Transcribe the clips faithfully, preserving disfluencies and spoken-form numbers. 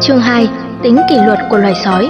Chương hai. Tính kỷ luật của loài sói.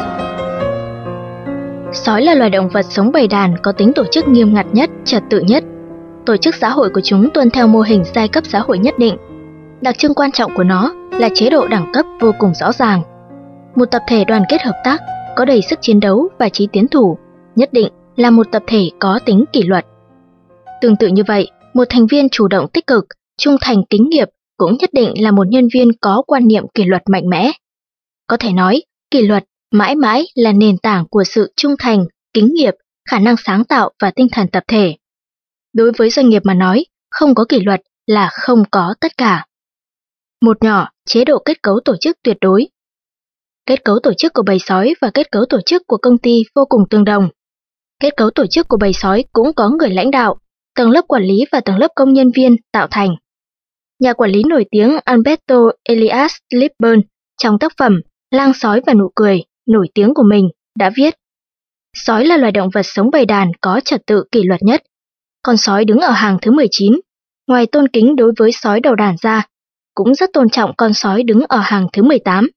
Sói là loài động vật sống bầy đàn có tính tổ chức nghiêm ngặt nhất, trật tự nhất. Tổ chức xã hội của chúng tuân theo mô hình giai cấp xã hội nhất định. Đặc trưng quan trọng của nó là chế độ đẳng cấp vô cùng rõ ràng. Một tập thể đoàn kết hợp tác, có đầy sức chiến đấu và trí tiến thủ, nhất định là một tập thể có tính kỷ luật. Tương tự như vậy, một thành viên chủ động tích cực, trung thành kính nghiệp cũng nhất định là một nhân viên có quan niệm kỷ luật mạnh mẽ. Có thể nói, kỷ luật mãi mãi là nền tảng của sự trung thành, kính nghiệp, khả năng sáng tạo và tinh thần tập thể. Đối với doanh nghiệp mà nói, không có kỷ luật là không có tất cả. Một nhỏ, chế độ kết cấu tổ chức tuyệt đối. Kết cấu tổ chức của bầy sói và kết cấu tổ chức của công ty vô cùng tương đồng. Kết cấu tổ chức của bầy sói cũng có người lãnh đạo, tầng lớp quản lý và tầng lớp công nhân viên tạo thành. Nhà quản lý nổi tiếng Alberto Elias Lippmann trong tác phẩm Lang sói và nụ cười nổi tiếng của mình đã viết: Sói là loài động vật sống bầy đàn có trật tự kỷ luật nhất. Con sói đứng ở hàng thứ mười chín, ngoài tôn kính đối với sói đầu đàn ra, cũng rất tôn trọng con sói đứng ở hàng thứ mười tám.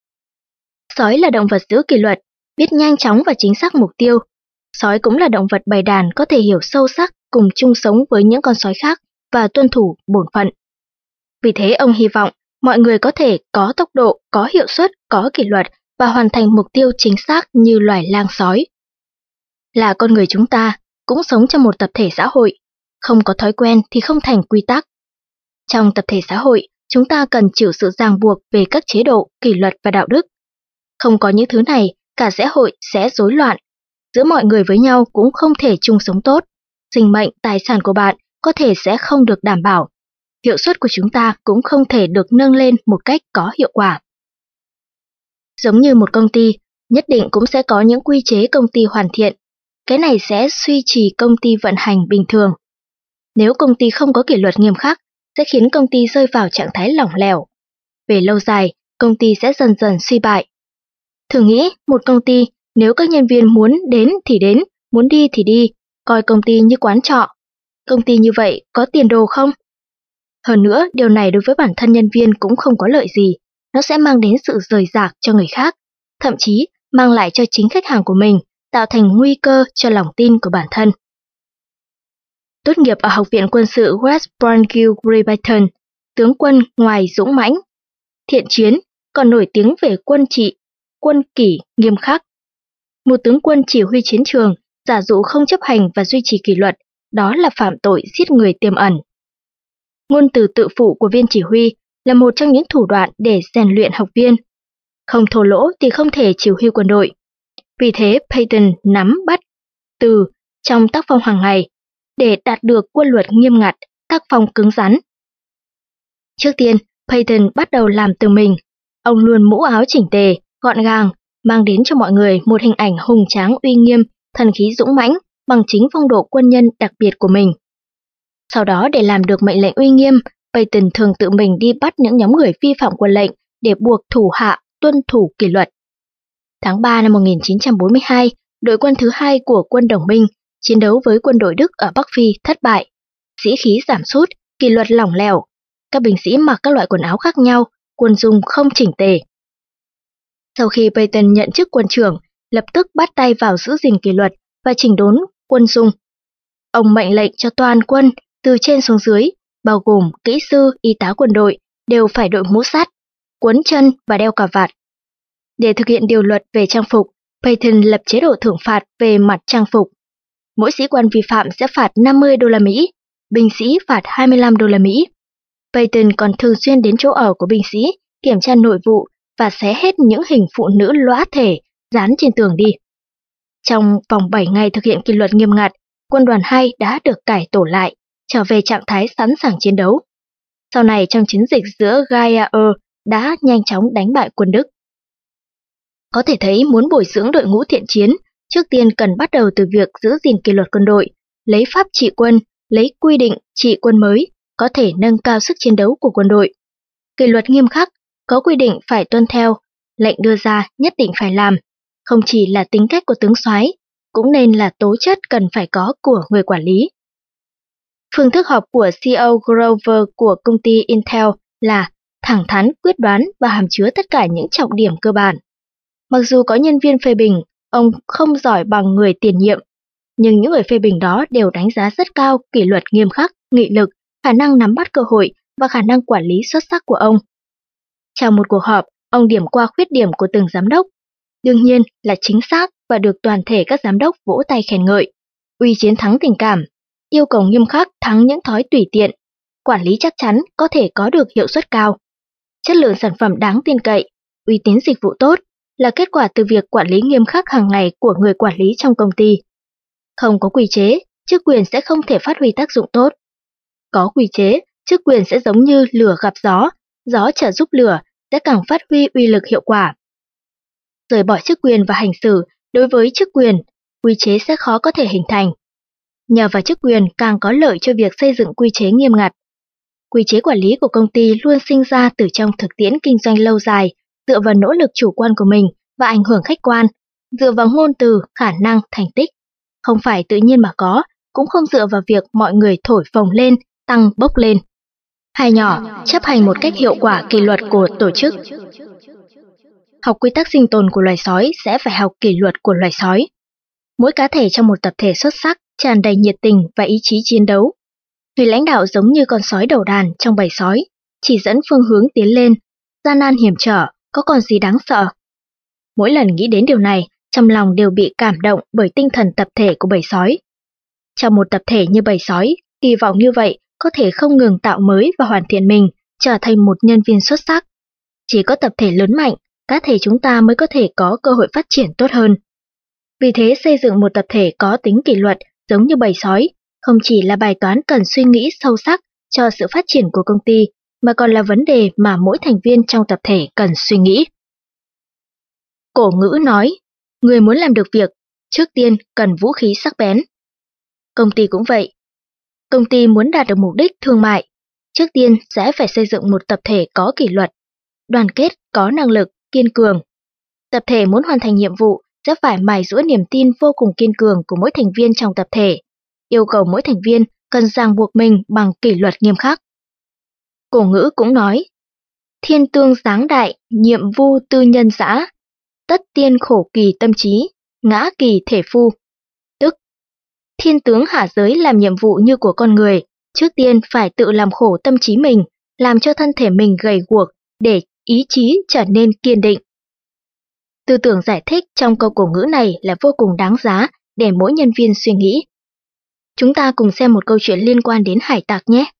Sói là động vật giữ kỷ luật, biết nhanh chóng và chính xác mục tiêu. Sói cũng là động vật bầy đàn có thể hiểu sâu sắc cùng chung sống với những con sói khác và tuân thủ bổn phận. Vì thế ông hy vọng mọi người có thể có tốc độ, có hiệu suất, có kỷ luật và hoàn thành mục tiêu chính xác như loài lang sói. Là con người chúng ta cũng sống trong một tập thể xã hội, không có thói quen thì không thành quy tắc. Trong tập thể xã hội, chúng ta cần chịu sự ràng buộc về các chế độ, kỷ luật và đạo đức. Không có những thứ này, cả xã hội sẽ rối loạn. Giữa mọi người với nhau cũng không thể chung sống tốt. Sinh mệnh, tài sản của bạn có thể sẽ không được đảm bảo. Hiệu suất của chúng ta cũng không thể được nâng lên một cách có hiệu quả. Giống như một công ty, nhất định cũng sẽ có những quy chế công ty hoàn thiện. Cái này sẽ duy trì công ty vận hành bình thường. Nếu công ty không có kỷ luật nghiêm khắc, sẽ khiến công ty rơi vào trạng thái lỏng lẻo. Về lâu dài, công ty sẽ dần dần suy bại. Thử nghĩ, một công ty, nếu các nhân viên muốn đến thì đến, muốn đi thì đi, coi công ty như quán trọ. Công ty như vậy có tiền đồ không? Hơn nữa, điều này đối với bản thân nhân viên cũng không có lợi gì. Nó sẽ mang đến sự rời rạc cho người khác, thậm chí mang lại cho chính khách hàng của mình, tạo thành nguy cơ cho lòng tin của bản thân. Tốt nghiệp ở Học viện Quân sự West Point Gripeton, tướng quân ngoài dũng mãnh, thiện chiến, còn nổi tiếng về quân trị, quân kỷ nghiêm khắc. Một tướng quân chỉ huy chiến trường, giả dụ không chấp hành và duy trì kỷ luật, đó là phạm tội giết người tiềm ẩn. Ngôn từ tự phụ của viên chỉ huy là một trong những thủ đoạn để rèn luyện học viên. Không thô lỗ thì không thể chỉ huy quân đội. Vì thế, Patton nắm bắt từ trong tác phong hàng ngày để đạt được quân luật nghiêm ngặt, tác phong cứng rắn. Trước tiên, Patton bắt đầu làm từ mình. Ông luôn mũ áo chỉnh tề, gọn gàng, mang đến cho mọi người một hình ảnh hùng tráng uy nghiêm, thần khí dũng mãnh bằng chính phong độ quân nhân đặc biệt của mình. Sau đó để làm được mệnh lệnh uy nghiêm, Patton thường tự mình đi bắt những nhóm người vi phạm quân lệnh để buộc thủ hạ tuân thủ kỷ luật. Tháng ba năm một nghìn chín trăm bốn mươi hai, đội quân thứ hai của quân đồng minh chiến đấu với quân đội Đức ở Bắc Phi thất bại. Sĩ khí giảm sút, kỷ luật lỏng lẻo. Các binh sĩ mặc các loại quần áo khác nhau, quân dung không chỉnh tề. Sau khi Patton nhận chức quân trưởng, lập tức bắt tay vào giữ gìn kỷ luật và chỉnh đốn quân dung. Ông mệnh lệnh cho toàn quân, từ trên xuống dưới, bao gồm kỹ sư, y tá quân đội, đều phải đội mũ sắt, quấn chân và đeo cà vạt. Để thực hiện điều luật về trang phục, Patton lập chế độ thưởng phạt về mặt trang phục. Mỗi sĩ quan vi phạm sẽ phạt năm mươi đô la Mỹ, binh sĩ phạt hai mươi lăm đô la Mỹ. Patton còn thường xuyên đến chỗ ở của binh sĩ, kiểm tra nội vụ và xé hết những hình phụ nữ lõa thể dán trên tường đi. Trong vòng bảy ngày thực hiện kỷ luật nghiêm ngặt, quân đoàn hai đã được cải tổ lại, trở về trạng thái sẵn sàng chiến đấu. Sau này trong chiến dịch giữa Gaier đã nhanh chóng đánh bại quân Đức. Có thể thấy muốn bồi dưỡng đội ngũ thiện chiến, trước tiên cần bắt đầu từ việc giữ gìn kỷ luật quân đội, lấy pháp trị quân, lấy quy định trị quân mới, có thể nâng cao sức chiến đấu của quân đội. Kỷ luật nghiêm khắc, có quy định phải tuân theo, lệnh đưa ra nhất định phải làm, không chỉ là tính cách của tướng soái, cũng nên là tố chất cần phải có của người quản lý. Phương thức họp của xê e ô Grover của công ty Intel là thẳng thắn, quyết đoán và hàm chứa tất cả những trọng điểm cơ bản. Mặc dù có nhân viên phê bình, ông không giỏi bằng người tiền nhiệm, nhưng những người phê bình đó đều đánh giá rất cao kỷ luật nghiêm khắc, nghị lực, khả năng nắm bắt cơ hội và khả năng quản lý xuất sắc của ông. Trong một cuộc họp, ông điểm qua khuyết điểm của từng giám đốc, đương nhiên là chính xác và được toàn thể các giám đốc vỗ tay khen ngợi. Uy chiến thắng tình cảm, yêu cầu nghiêm khắc thắng những thói tùy tiện, quản lý chắc chắn có thể có được hiệu suất cao. Chất lượng sản phẩm đáng tin cậy, uy tín dịch vụ tốt là kết quả từ việc quản lý nghiêm khắc hàng ngày của người quản lý trong công ty. Không có quy chế, chức quyền sẽ không thể phát huy tác dụng tốt. Có quy chế, chức quyền sẽ giống như lửa gặp gió, gió trợ giúp lửa sẽ càng phát huy uy lực hiệu quả. Rời bỏ chức quyền và hành xử đối với chức quyền, quy chế sẽ khó có thể hình thành. Nhờ vào chức quyền càng có lợi cho việc xây dựng quy chế nghiêm ngặt. Quy chế quản lý của công ty luôn sinh ra từ trong thực tiễn kinh doanh lâu dài, dựa vào nỗ lực chủ quan của mình và ảnh hưởng khách quan, dựa vào ngôn từ, khả năng, thành tích. Không phải tự nhiên mà có, cũng không dựa vào việc mọi người thổi phồng lên, tăng bốc lên. Hai nhỏ, chấp hành một cách hiệu quả kỷ luật của tổ chức. Học quy tắc sinh tồn của loài sói sẽ phải học kỷ luật của loài sói. Mỗi cá thể trong một tập thể xuất sắc, tràn đầy nhiệt tình và ý chí chiến đấu. Người lãnh đạo giống như con sói đầu đàn trong bầy sói, chỉ dẫn phương hướng tiến lên, gian nan hiểm trở, có còn gì đáng sợ. Mỗi lần nghĩ đến điều này, trong lòng đều bị cảm động bởi tinh thần tập thể của bầy sói. Trong một tập thể như bầy sói, kỳ vọng như vậy có thể không ngừng tạo mới và hoàn thiện mình, trở thành một nhân viên xuất sắc. Chỉ có tập thể lớn mạnh, cá thể chúng ta mới có thể có cơ hội phát triển tốt hơn. Vì thế xây dựng một tập thể có tính kỷ luật giống như bầy sói, không chỉ là bài toán cần suy nghĩ sâu sắc cho sự phát triển của công ty, mà còn là vấn đề mà mỗi thành viên trong tập thể cần suy nghĩ. Cổ ngữ nói, người muốn làm được việc, trước tiên cần vũ khí sắc bén. Công ty cũng vậy. Công ty muốn đạt được mục đích thương mại, trước tiên sẽ phải xây dựng một tập thể có kỷ luật, đoàn kết, có năng lực, kiên cường. Tập thể muốn hoàn thành nhiệm vụ sẽ phải mài giũa niềm tin vô cùng kiên cường của mỗi thành viên trong tập thể, yêu cầu mỗi thành viên cần ràng buộc mình bằng kỷ luật nghiêm khắc. Cổ ngữ cũng nói, thiên tương giáng đại, nhiệm vu tư nhân dã, tất tiên khổ kỳ tâm trí, ngã kỳ thể phu. Tức, thiên tướng hạ giới làm nhiệm vụ như của con người, trước tiên phải tự làm khổ tâm trí mình, làm cho thân thể mình gầy guộc để ý chí trở nên kiên định. Tư tưởng giải thích trong câu cổ ngữ này là vô cùng đáng giá để mỗi nhân viên suy nghĩ. Chúng ta cùng xem một câu chuyện liên quan đến hải tặc nhé.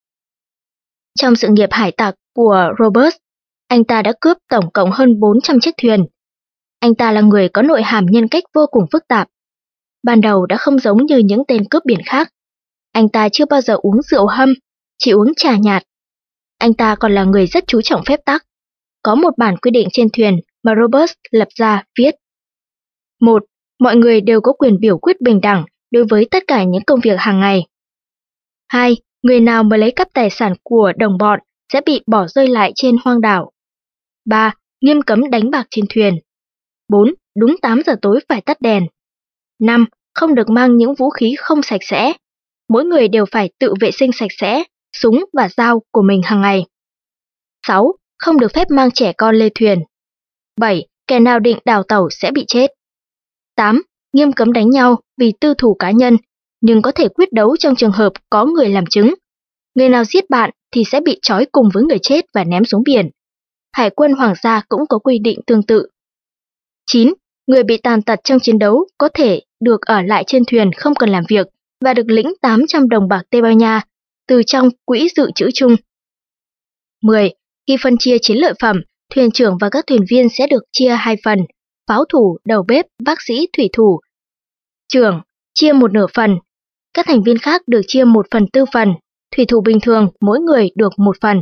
Trong sự nghiệp hải tặc của Robert, anh ta đã cướp tổng cộng hơn bốn trăm chiếc thuyền. Anh ta là người có nội hàm nhân cách vô cùng phức tạp. Ban đầu đã không giống như những tên cướp biển khác. Anh ta chưa bao giờ uống rượu hâm, chỉ uống trà nhạt. Anh ta còn là người rất chú trọng phép tắc. Có một bản quy định trên thuyền mà Robert lập ra viết. một. Mọi người đều có quyền biểu quyết bình đẳng đối với tất cả những công việc hàng ngày. hai. Người nào mà lấy cắp tài sản của đồng bọn sẽ bị bỏ rơi lại trên hoang đảo. ba. Nghiêm cấm đánh bạc trên thuyền. bốn. Đúng tám giờ tối phải tắt đèn. năm. Không được mang những vũ khí không sạch sẽ. Mỗi người đều phải tự vệ sinh sạch sẽ, súng và dao của mình hàng ngày. sáu. Không được phép mang trẻ con lên thuyền. bảy. Kẻ nào định đào tẩu sẽ bị chết. tám. Nghiêm cấm đánh nhau vì tư thù cá nhân, nhưng có thể quyết đấu trong trường hợp có người làm chứng. Người nào giết bạn thì sẽ bị trói cùng với người chết và ném xuống biển. Hải quân Hoàng gia cũng có quy định tương tự. chín. Người bị tàn tật trong chiến đấu có thể được ở lại trên thuyền không cần làm việc và được lĩnh tám trăm đồng bạc Tây Ban Nha từ trong quỹ dự trữ chung. mười. Khi phân chia chiến lợi phẩm, thuyền trưởng và các thuyền viên sẽ được chia hai phần, pháo thủ, đầu bếp, bác sĩ, thủy thủ. Trưởng chia một nửa phần, các thành viên khác được chia một phần tư phần, thủy thủ bình thường mỗi người được một phần.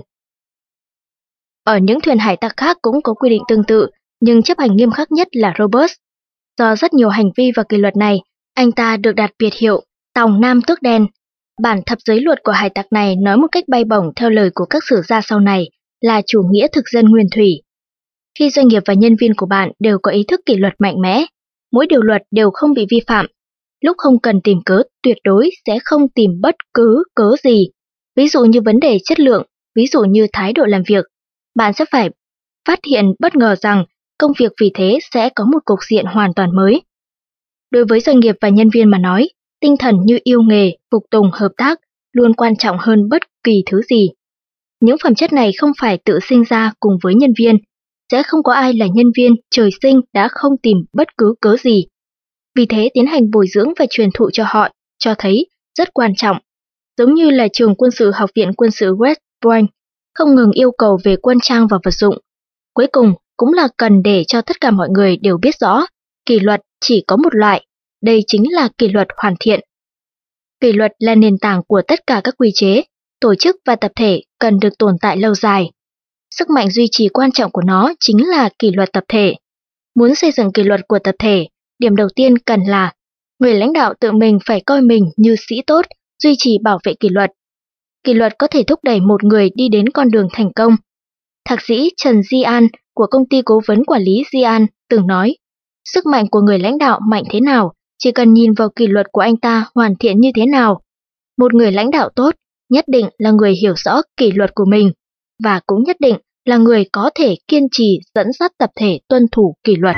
Ở những thuyền hải tặc khác cũng có quy định tương tự, nhưng chấp hành nghiêm khắc nhất là Robert. Do rất nhiều hành vi và kỷ luật này, anh ta được đặt biệt hiệu Tòng Nam Tước Đen. Bản thập giới luật của hải tặc này nói một cách bay bổng theo lời của các sử gia sau này là chủ nghĩa thực dân nguyên thủy. Khi doanh nghiệp và nhân viên của bạn đều có ý thức kỷ luật mạnh mẽ, mỗi điều luật đều không bị vi phạm, lúc không cần tìm cớ tuyệt đối sẽ không tìm bất cứ cớ gì, ví dụ như vấn đề chất lượng, ví dụ như thái độ làm việc, bạn sẽ phải phát hiện bất ngờ rằng công việc vì thế sẽ có một cục diện hoàn toàn mới. Đối với doanh nghiệp và nhân viên mà nói, tinh thần như yêu nghề, phục tùng, hợp tác luôn quan trọng hơn bất kỳ thứ gì. Những phẩm chất này không phải tự sinh ra cùng với nhân viên, sẽ không có ai là nhân viên trời sinh đã không tìm bất cứ cớ gì. Vì thế tiến hành bồi dưỡng và truyền thụ cho họ cho thấy rất quan trọng. Giống như là trường quân sự Học viện Quân sự West Point không ngừng yêu cầu về quân trang và vật dụng. Cuối cùng cũng là cần để cho tất cả mọi người đều biết rõ, kỷ luật chỉ có một loại, đây chính là kỷ luật hoàn thiện. Kỷ luật là nền tảng của tất cả các quy chế, tổ chức và tập thể cần được tồn tại lâu dài. Sức mạnh duy trì quan trọng của nó chính là kỷ luật tập thể. Muốn xây dựng kỷ luật của tập thể, điểm đầu tiên cần là người lãnh đạo tự mình phải coi mình như sĩ tốt, duy trì bảo vệ kỷ luật. Kỷ luật có thể thúc đẩy một người đi đến con đường thành công. Thạc sĩ Trần Di An của công ty cố vấn quản lý Di An từng nói, sức mạnh của người lãnh đạo mạnh thế nào, chỉ cần nhìn vào kỷ luật của anh ta hoàn thiện như thế nào. Một người lãnh đạo tốt nhất định là người hiểu rõ kỷ luật của mình, và cũng nhất định là người có thể kiên trì dẫn dắt tập thể tuân thủ kỷ luật.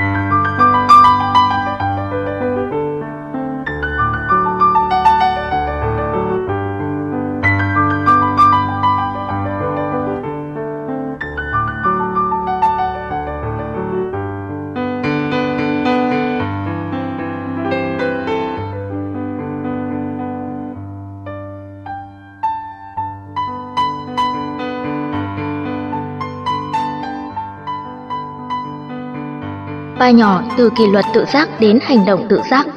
Ba nhỏ từ kỷ luật tự giác đến hành động tự giác.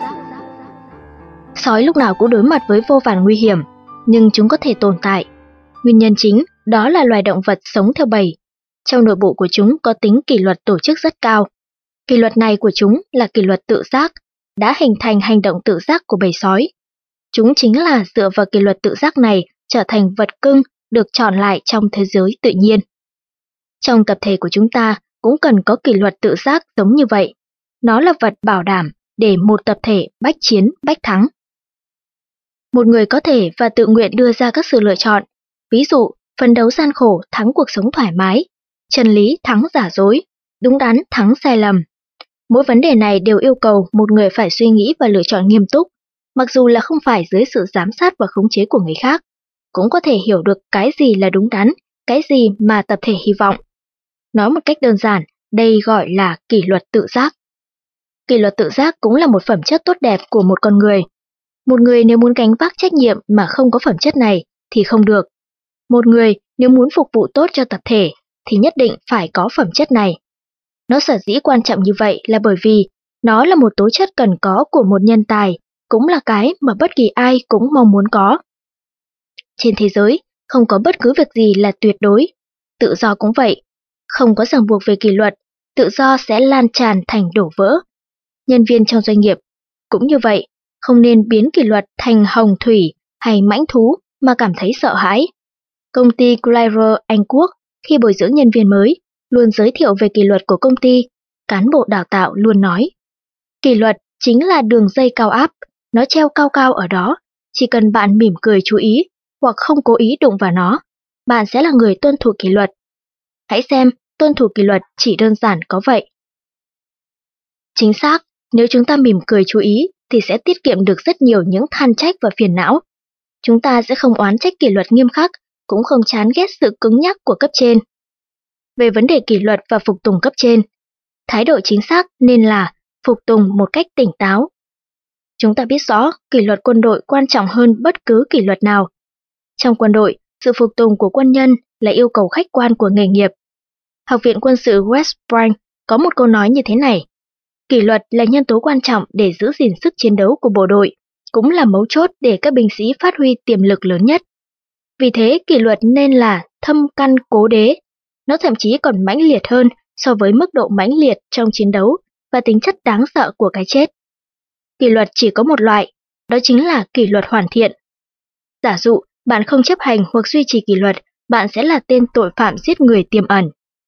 Sói lúc nào cũng đối mặt với vô vàn nguy hiểm, nhưng chúng có thể tồn tại. Nguyên nhân chính đó là loài động vật sống theo bầy. Trong nội bộ của chúng có tính kỷ luật tổ chức rất cao. Kỷ luật này của chúng là kỷ luật tự giác, đã hình thành hành động tự giác của bầy sói. Chúng chính là dựa vào kỷ luật tự giác này trở thành vật cưng được chọn lại trong thế giới tự nhiên. Trong tập thể của chúng ta cũng cần có kỷ luật tự giác giống như vậy. Nó là vật bảo đảm để một tập thể bách chiến bách thắng. Một người có thể và tự nguyện đưa ra các sự lựa chọn, ví dụ phấn đấu gian khổ thắng cuộc sống thoải mái, chân lý thắng giả dối, đúng đắn thắng sai lầm. Mỗi vấn đề này đều yêu cầu một người phải suy nghĩ và lựa chọn nghiêm túc, mặc dù là không phải dưới sự giám sát và khống chế của người khác, cũng có thể hiểu được cái gì là đúng đắn, cái gì mà tập thể hy vọng. Nói một cách đơn giản, đây gọi là kỷ luật tự giác. Kỷ luật tự giác cũng là một phẩm chất tốt đẹp của một con người. Một người nếu muốn gánh vác trách nhiệm mà không có phẩm chất này thì không được. Một người nếu muốn phục vụ tốt cho tập thể thì nhất định phải có phẩm chất này. Nó sở dĩ quan trọng như vậy là bởi vì nó là một tố chất cần có của một nhân tài, cũng là cái mà bất kỳ ai cũng mong muốn có. Trên thế giới, không có bất cứ việc gì là tuyệt đối. Tự do cũng vậy. Không có ràng buộc về kỷ luật, tự do sẽ lan tràn thành đổ vỡ. Nhân viên trong doanh nghiệp cũng như vậy, không nên biến kỷ luật thành hồng thủy hay mãnh thú mà cảm thấy sợ hãi. Công ty Clyro Anh Quốc khi bồi dưỡng nhân viên mới luôn giới thiệu về kỷ luật của công ty. Cán bộ đào tạo luôn nói, kỷ luật chính là đường dây cao áp, nó treo cao cao ở đó, chỉ cần bạn mỉm cười chú ý hoặc không cố ý đụng vào nó, bạn sẽ là người tuân thủ kỷ luật. Hãy xem, tuân thủ kỷ luật chỉ đơn giản có vậy. Chính xác, nếu chúng ta mỉm cười chú ý thì sẽ tiết kiệm được rất nhiều những than trách và phiền não. Chúng ta sẽ không oán trách kỷ luật nghiêm khắc, cũng không chán ghét sự cứng nhắc của cấp trên. Về vấn đề kỷ luật và phục tùng cấp trên, thái độ chính xác nên là phục tùng một cách tỉnh táo. Chúng ta biết rõ kỷ luật quân đội quan trọng hơn bất cứ kỷ luật nào. Trong quân đội, sự phục tùng của quân nhân là yêu cầu khách quan của nghề nghiệp. Học viện Quân sự West Point có một câu nói như thế này, kỷ luật là nhân tố quan trọng để giữ gìn sức chiến đấu của bộ đội, cũng là mấu chốt để các binh sĩ phát huy tiềm lực lớn nhất. Vì thế kỷ luật nên là thâm căn cố đế, nó thậm chí còn mãnh liệt hơn so với mức độ mãnh liệt trong chiến đấu và tính chất đáng sợ của cái chết. Kỷ luật chỉ có một loại, đó chính là kỷ luật hoàn thiện. Giả dụ bạn không chấp hành hoặc duy trì kỷ luật, bạn sẽ là tên tội phạm giết người tiềm ẩn.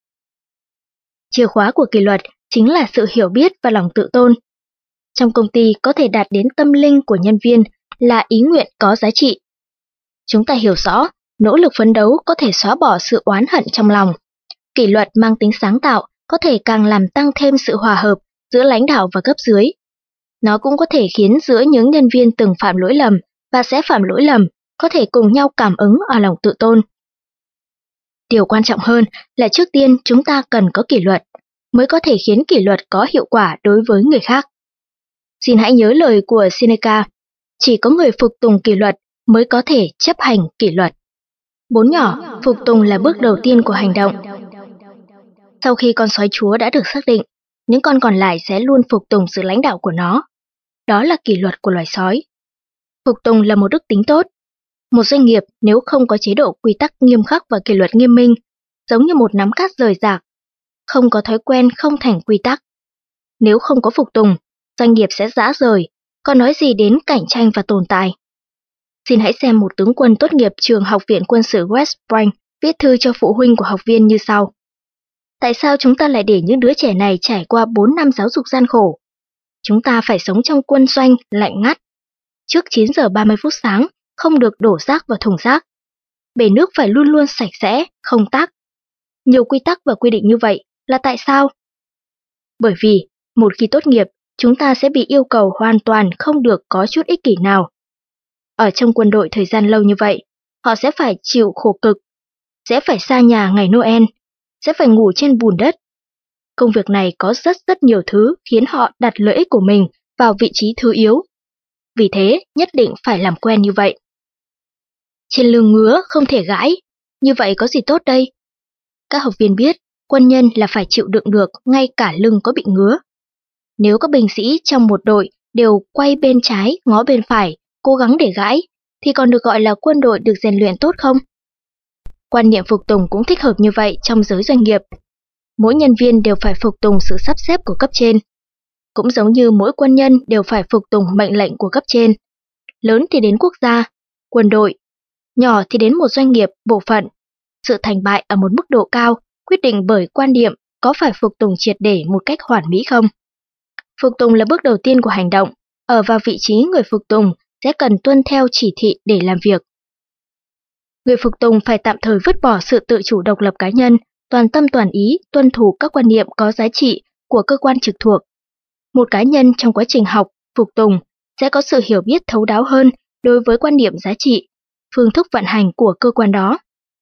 Chìa khóa của kỷ luật chính là sự hiểu biết và lòng tự tôn. Trong công ty có thể đạt đến tâm linh của nhân viên là ý nguyện có giá trị. Chúng ta hiểu rõ, nỗ lực phấn đấu có thể xóa bỏ sự oán hận trong lòng. Kỷ luật mang tính sáng tạo có thể càng làm tăng thêm sự hòa hợp giữa lãnh đạo và cấp dưới. Nó cũng có thể khiến giữa những nhân viên từng phạm lỗi lầm và sẽ phạm lỗi lầm có thể cùng nhau cảm ứng ở lòng tự tôn. Điều quan trọng hơn là trước tiên chúng ta cần có kỷ luật, mới có thể khiến kỷ luật có hiệu quả đối với người khác. Xin hãy nhớ lời của Seneca, chỉ có người phục tùng kỷ luật mới có thể chấp hành kỷ luật. Bốn nhỏ, phục tùng là bước đầu tiên của hành động. Sau khi con sói chúa đã được xác định, những con còn lại sẽ luôn phục tùng sự lãnh đạo của nó. Đó là kỷ luật của loài sói. Phục tùng là một đức tính tốt. Một doanh nghiệp nếu không có chế độ quy tắc nghiêm khắc và kỷ luật nghiêm minh, giống như một nắm cát rời rạc, không có thói quen không thành quy tắc. Nếu không có phục tùng, doanh nghiệp sẽ rã rời, còn nói gì đến cạnh tranh và tồn tại. Xin hãy xem một tướng quân tốt nghiệp trường Học viện Quân sự West Point viết thư cho phụ huynh của học viên như sau. Tại sao chúng ta lại để những đứa trẻ này trải qua bốn năm giáo dục gian khổ? Chúng ta phải sống trong quân doanh lạnh ngắt. Trước chín giờ ba mươi phút sáng, không được đổ rác vào thùng rác. Bể nước phải luôn luôn sạch sẽ, không tắc. Nhiều quy tắc và quy định như vậy là tại sao? Bởi vì, một khi tốt nghiệp, chúng ta sẽ bị yêu cầu hoàn toàn không được có chút ích kỷ nào. Ở trong quân đội thời gian lâu như vậy, họ sẽ phải chịu khổ cực, sẽ phải xa nhà ngày Noel, sẽ phải ngủ trên bùn đất. Công việc này có rất rất nhiều thứ khiến họ đặt lợi ích của mình vào vị trí thứ yếu. Vì thế, nhất định phải làm quen như vậy. Trên lưng ngứa không thể gãi, như vậy có gì tốt đây? Các học viên biết, quân nhân là phải chịu đựng được ngay cả lưng có bị ngứa. Nếu các binh sĩ trong một đội đều quay bên trái, ngó bên phải, cố gắng để gãi, thì còn được gọi là quân đội được rèn luyện tốt không? Quan niệm phục tùng cũng thích hợp như vậy trong giới doanh nghiệp. Mỗi nhân viên đều phải phục tùng sự sắp xếp của cấp trên. Cũng giống như mỗi quân nhân đều phải phục tùng mệnh lệnh của cấp trên. Lớn thì đến quốc gia, quân đội, nhỏ thì đến một doanh nghiệp, bộ phận. Sự thành bại ở một mức độ cao quyết định bởi quan điểm có phải phục tùng triệt để một cách hoàn mỹ không. Phục tùng là bước đầu tiên của hành động. Ở vào vị trí người phục tùng sẽ cần tuân theo chỉ thị để làm việc. Người phục tùng phải tạm thời vứt bỏ sự tự chủ độc lập cá nhân, toàn tâm toàn ý tuân thủ các quan niệm có giá trị của cơ quan trực thuộc. Một cá nhân trong quá trình học, phục tùng sẽ có sự hiểu biết thấu đáo hơn đối với quan điểm giá trị, phương thức vận hành của cơ quan đó.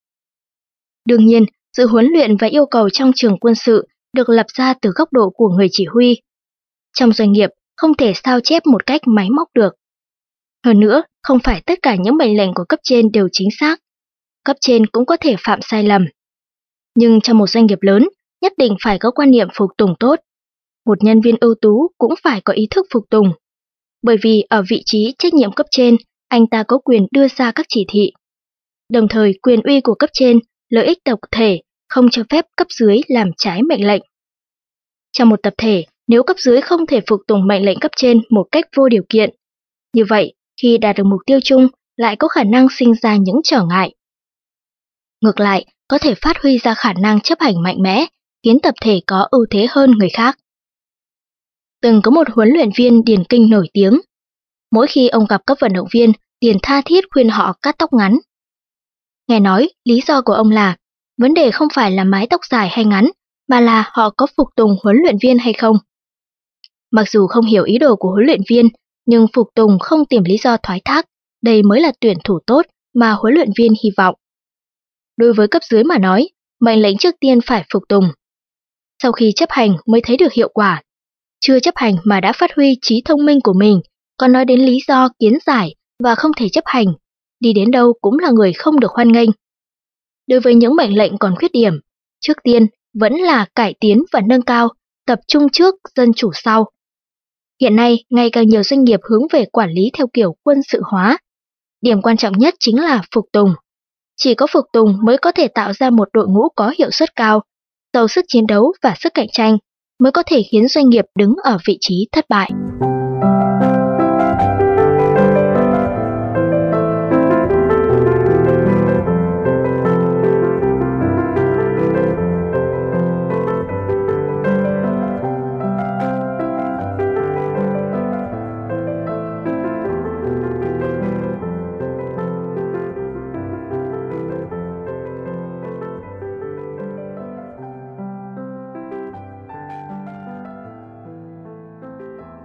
Đương nhiên, sự huấn luyện và yêu cầu trong trường quân sự được lập ra từ góc độ của người chỉ huy. Trong doanh nghiệp, không thể sao chép một cách máy móc được. Hơn nữa, không phải tất cả những mệnh lệnh của cấp trên đều chính xác. Cấp trên cũng có thể phạm sai lầm. Nhưng trong một doanh nghiệp lớn, nhất định phải có quan niệm phục tùng tốt. Một nhân viên ưu tú cũng phải có ý thức phục tùng. Bởi vì ở vị trí trách nhiệm cấp trên, anh ta có quyền đưa ra các chỉ thị. Đồng thời, quyền uy của cấp trên, lợi ích tập thể không cho phép cấp dưới làm trái mệnh lệnh. Trong một tập thể, nếu cấp dưới không thể phục tùng mệnh lệnh cấp trên một cách vô điều kiện, như vậy, khi đạt được mục tiêu chung, lại có khả năng sinh ra những trở ngại. Ngược lại, có thể phát huy ra khả năng chấp hành mạnh mẽ, khiến tập thể có ưu thế hơn người khác. Từng có một huấn luyện viên điền kinh nổi tiếng. Mỗi khi ông gặp các vận động viên, liền tha thiết khuyên họ cắt tóc ngắn. Nghe nói, lý do của ông là, vấn đề không phải là mái tóc dài hay ngắn, mà là họ có phục tùng huấn luyện viên hay không. Mặc dù không hiểu ý đồ của huấn luyện viên, nhưng phục tùng không tìm lý do thoái thác, đây mới là tuyển thủ tốt mà huấn luyện viên hy vọng. Đối với cấp dưới mà nói, mệnh lệnh trước tiên phải phục tùng. Sau khi chấp hành mới thấy được hiệu quả. Chưa chấp hành mà đã phát huy trí thông minh của mình, còn nói đến lý do kiến giải và không thể chấp hành, đi đến đâu cũng là người không được hoan nghênh. Đối với những mệnh lệnh còn khuyết điểm, trước tiên vẫn là cải tiến và nâng cao, tập trung trước, dân chủ sau. Hiện nay, ngày càng nhiều doanh nghiệp hướng về quản lý theo kiểu quân sự hóa. Điểm quan trọng nhất chính là phục tùng. Chỉ có phục tùng mới có thể tạo ra một đội ngũ có hiệu suất cao, giàu sức chiến đấu và sức cạnh tranh, mới có thể khiến doanh nghiệp đứng ở vị trí thất bại.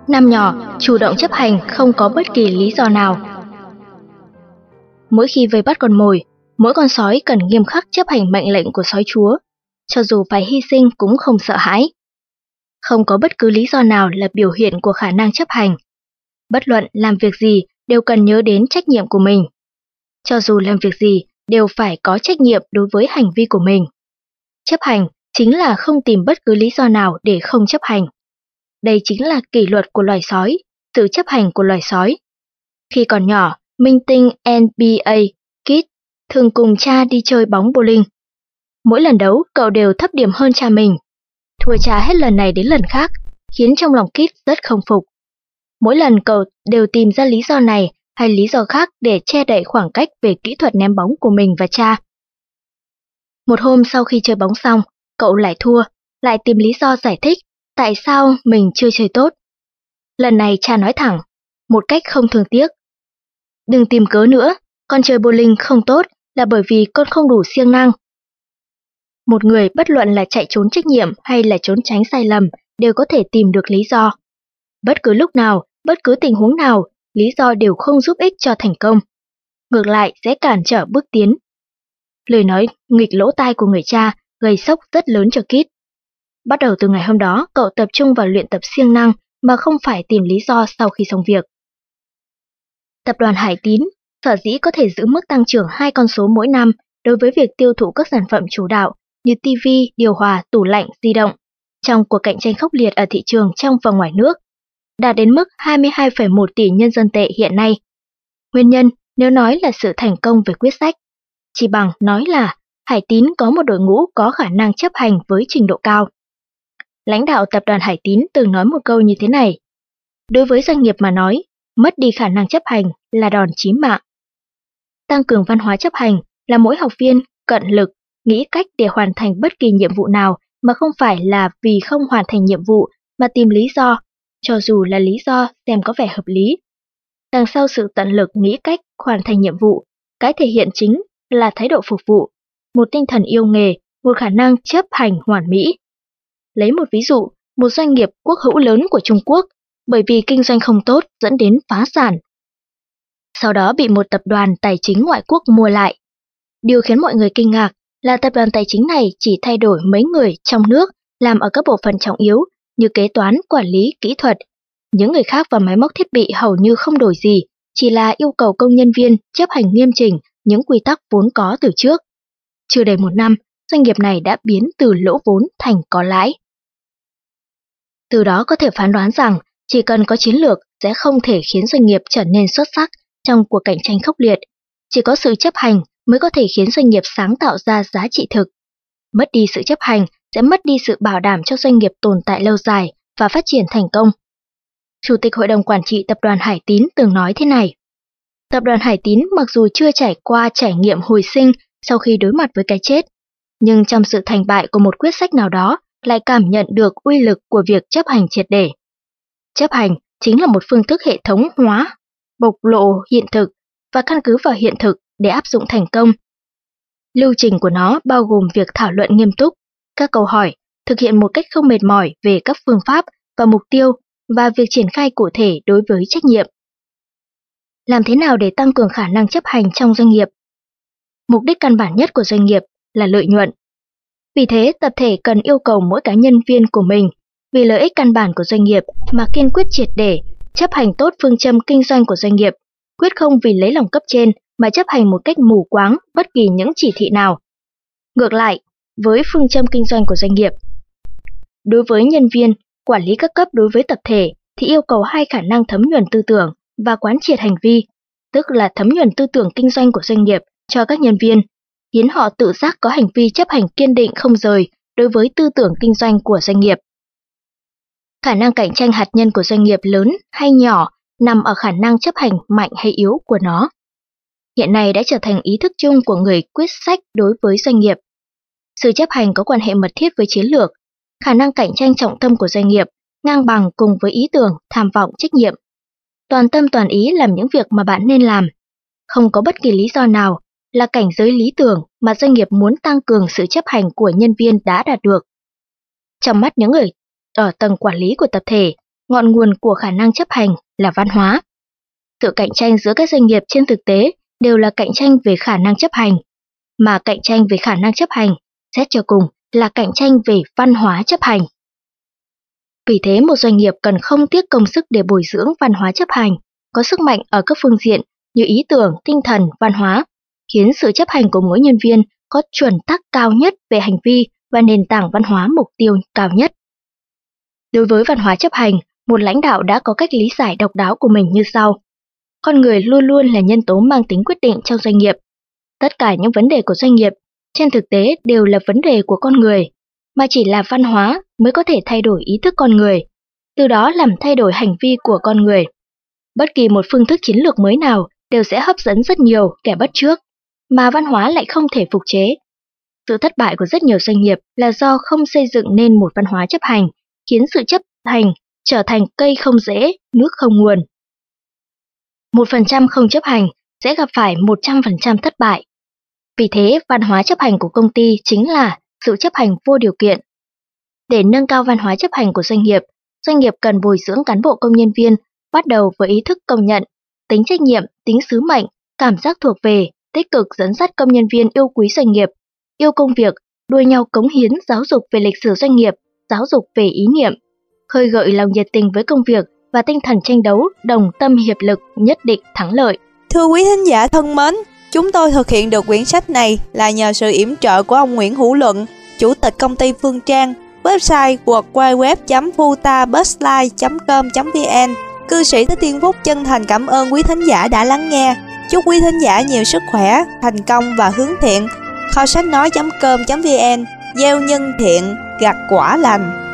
Năm nhỏ, chủ động chấp hành không có bất kỳ lý do nào. Mỗi khi vây bắt con mồi, mỗi con sói cần nghiêm khắc chấp hành mệnh lệnh của sói chúa, cho dù phải hy sinh cũng không sợ hãi. Không có bất cứ lý do nào là biểu hiện của khả năng chấp hành. Bất luận làm việc gì đều cần nhớ đến trách nhiệm của mình. Cho dù làm việc gì đều phải có trách nhiệm đối với hành vi của mình. Chấp hành chính là không tìm bất cứ lý do nào để không chấp hành. Đây chính là kỷ luật của loài sói, sự chấp hành của loài sói. Khi còn nhỏ, minh tinh en bi ây Kid thường cùng cha đi chơi bóng bowling. Mỗi lần đấu, cậu đều thấp điểm hơn cha mình. Thua cha hết lần này đến lần khác, khiến trong lòng Kid rất không phục. Mỗi lần cậu đều tìm ra lý do này hay lý do khác để che đậy khoảng cách về kỹ thuật ném bóng của mình và cha. Một hôm sau khi chơi bóng xong, cậu lại thua, lại tìm lý do giải thích tại sao mình chưa chơi tốt. Lần này cha nói thẳng, một cách không thương tiếc. Đừng tìm cớ nữa, con chơi bowling không tốt là bởi vì con không đủ siêng năng. Một người bất luận là chạy trốn trách nhiệm hay là trốn tránh sai lầm đều có thể tìm được lý do. Bất cứ lúc nào, bất cứ tình huống nào, lý do đều không giúp ích cho thành công. Ngược lại sẽ cản trở bước tiến. Lời nói nghịch lỗ tai của người cha gây sốc rất lớn cho Kid. Bắt đầu từ ngày hôm đó, cậu tập trung vào luyện tập siêng năng mà không phải tìm lý do sau khi xong việc. Tập đoàn Hải Tín sở dĩ có thể giữ mức tăng trưởng hai con số mỗi năm đối với việc tiêu thụ các sản phẩm chủ đạo như ti vi, điều hòa, tủ lạnh, di động, trong cuộc cạnh tranh khốc liệt ở thị trường trong và ngoài nước, đạt đến mức hai mươi hai phẩy một tỷ nhân dân tệ hiện nay. Nguyên nhân nếu nói là sự thành công về quyết sách, chỉ bằng nói là Hải Tín có một đội ngũ có khả năng chấp hành với trình độ cao. Lãnh đạo tập đoàn Hải Tín từng nói một câu như thế này: đối với doanh nghiệp mà nói, mất đi khả năng chấp hành là đòn chí mạng. Tăng cường văn hóa chấp hành là mỗi học viên cận lực nghĩ cách để hoàn thành bất kỳ nhiệm vụ nào mà không phải là vì không hoàn thành nhiệm vụ mà tìm lý do, cho dù là lý do xem có vẻ hợp lý. Đằng sau sự tận lực nghĩ cách hoàn thành nhiệm vụ, cái thể hiện chính là thái độ phục vụ, một tinh thần yêu nghề, một khả năng chấp hành hoàn mỹ. Lấy một ví dụ, một doanh nghiệp quốc hữu lớn của Trung Quốc bởi vì kinh doanh không tốt dẫn đến phá sản. Sau đó bị một tập đoàn tài chính ngoại quốc mua lại. Điều khiến mọi người kinh ngạc là tập đoàn tài chính này chỉ thay đổi mấy người trong nước làm ở các bộ phận trọng yếu như kế toán, quản lý, kỹ thuật. Những người khác và máy móc thiết bị hầu như không đổi gì, chỉ là yêu cầu công nhân viên chấp hành nghiêm chỉnh những quy tắc vốn có từ trước. Chưa đầy một năm, doanh nghiệp này đã biến từ lỗ vốn thành có lãi. Từ đó có thể phán đoán rằng chỉ cần có chiến lược sẽ không thể khiến doanh nghiệp trở nên xuất sắc trong cuộc cạnh tranh khốc liệt. Chỉ có sự chấp hành mới có thể khiến doanh nghiệp sáng tạo ra giá trị thực. Mất đi sự chấp hành sẽ mất đi sự bảo đảm cho doanh nghiệp tồn tại lâu dài và phát triển thành công. Chủ tịch Hội đồng Quản trị Tập đoàn Hải Tín từng nói thế này: Tập đoàn Hải Tín mặc dù chưa trải qua trải nghiệm hồi sinh sau khi đối mặt với cái chết, nhưng trong sự thành bại của một quyết sách nào đó lại cảm nhận được uy lực của việc chấp hành triệt để. Chấp hành chính là một phương thức hệ thống hóa, bộc lộ hiện thực và căn cứ vào hiện thực để áp dụng thành công. Lưu trình của nó bao gồm việc thảo luận nghiêm túc, các câu hỏi, thực hiện một cách không mệt mỏi về các phương pháp và mục tiêu và việc triển khai cụ thể đối với trách nhiệm. Làm thế nào để tăng cường khả năng chấp hành trong doanh nghiệp? Mục đích căn bản nhất của doanh nghiệp là lợi nhuận. Vì thế, tập thể cần yêu cầu mỗi cá nhân viên của mình vì lợi ích căn bản của doanh nghiệp mà kiên quyết triệt để chấp hành tốt phương châm kinh doanh của doanh nghiệp, quyết không vì lấy lòng cấp trên mà chấp hành một cách mù quáng bất kỳ những chỉ thị nào. Ngược lại, với phương châm kinh doanh của doanh nghiệp, đối với nhân viên, quản lý các cấp đối với tập thể thì yêu cầu hai khả năng thấm nhuần tư tưởng và quán triệt hành vi, tức là thấm nhuần tư tưởng kinh doanh của doanh nghiệp cho các nhân viên, khiến họ tự giác có hành vi chấp hành kiên định không rời đối với tư tưởng kinh doanh của doanh nghiệp. Khả năng cạnh tranh hạt nhân của doanh nghiệp lớn hay nhỏ nằm ở khả năng chấp hành mạnh hay yếu của nó. Hiện nay đã trở thành ý thức chung của người quyết sách đối với doanh nghiệp. Sự chấp hành có quan hệ mật thiết với chiến lược, khả năng cạnh tranh trọng tâm của doanh nghiệp ngang bằng cùng với ý tưởng, tham vọng, trách nhiệm. Toàn tâm toàn ý làm những việc mà bạn nên làm. Không có bất kỳ lý do nào là cảnh giới lý tưởng mà doanh nghiệp muốn tăng cường sự chấp hành của nhân viên đã đạt được. Trong mắt những người ở tầng quản lý của tập thể, ngọn nguồn của khả năng chấp hành là văn hóa. Sự cạnh tranh giữa các doanh nghiệp trên thực tế đều là cạnh tranh về khả năng chấp hành, mà cạnh tranh về khả năng chấp hành, xét cho cùng là cạnh tranh về văn hóa chấp hành. Vì thế một doanh nghiệp cần không tiếc công sức để bồi dưỡng văn hóa chấp hành, có sức mạnh ở các phương diện như ý tưởng, tinh thần, văn hóa, khiến sự chấp hành của mỗi nhân viên có chuẩn tắc cao nhất về hành vi và nền tảng văn hóa mục tiêu cao nhất. Đối với văn hóa chấp hành, một lãnh đạo đã có cách lý giải độc đáo của mình như sau. Con người luôn luôn là nhân tố mang tính quyết định trong doanh nghiệp. Tất cả những vấn đề của doanh nghiệp, trên thực tế đều là vấn đề của con người, mà chỉ là văn hóa mới có thể thay đổi ý thức con người, từ đó làm thay đổi hành vi của con người. Bất kỳ một phương thức chiến lược mới nào đều sẽ hấp dẫn rất nhiều kẻ bắt chước, mà văn hóa lại không thể phục chế. Sự thất bại của rất nhiều doanh nghiệp là do không xây dựng nên một văn hóa chấp hành, khiến sự chấp hành trở thành cây không rễ, nước không nguồn. Một phần trăm không chấp hành sẽ gặp phải một trăm phần trăm thất bại. Vì thế, văn hóa chấp hành của công ty chính là sự chấp hành vô điều kiện. Để nâng cao văn hóa chấp hành của doanh nghiệp, doanh nghiệp cần bồi dưỡng cán bộ công nhân viên bắt đầu với ý thức công nhận, tính trách nhiệm, tính sứ mệnh, cảm giác thuộc về, tích cực dẫn dắt công nhân viên yêu quý doanh nghiệp, yêu công việc, đua nhau cống hiến giáo dục về lịch sử doanh nghiệp, giáo dục về ý niệm, khơi gợi lòng nhiệt tình với công việc và tinh thần tranh đấu, đồng tâm hiệp lực nhất định thắng lợi. Thưa quý thính giả thân mến, chúng tôi thực hiện được quyển sách này là nhờ sự yểm trợ của ông Nguyễn Hữu Luận, Chủ tịch công ty Phương Trang, website w w w chấm futabusline chấm com chấm v n. Cư sĩ Thích Thiên Phúc chân thành cảm ơn quý thính giả đã lắng nghe. Chúc quý thính giả nhiều sức khỏe, thành công và hướng thiện. Kho sách nói chấm com chấm v n, gieo nhân thiện, gặt quả lành.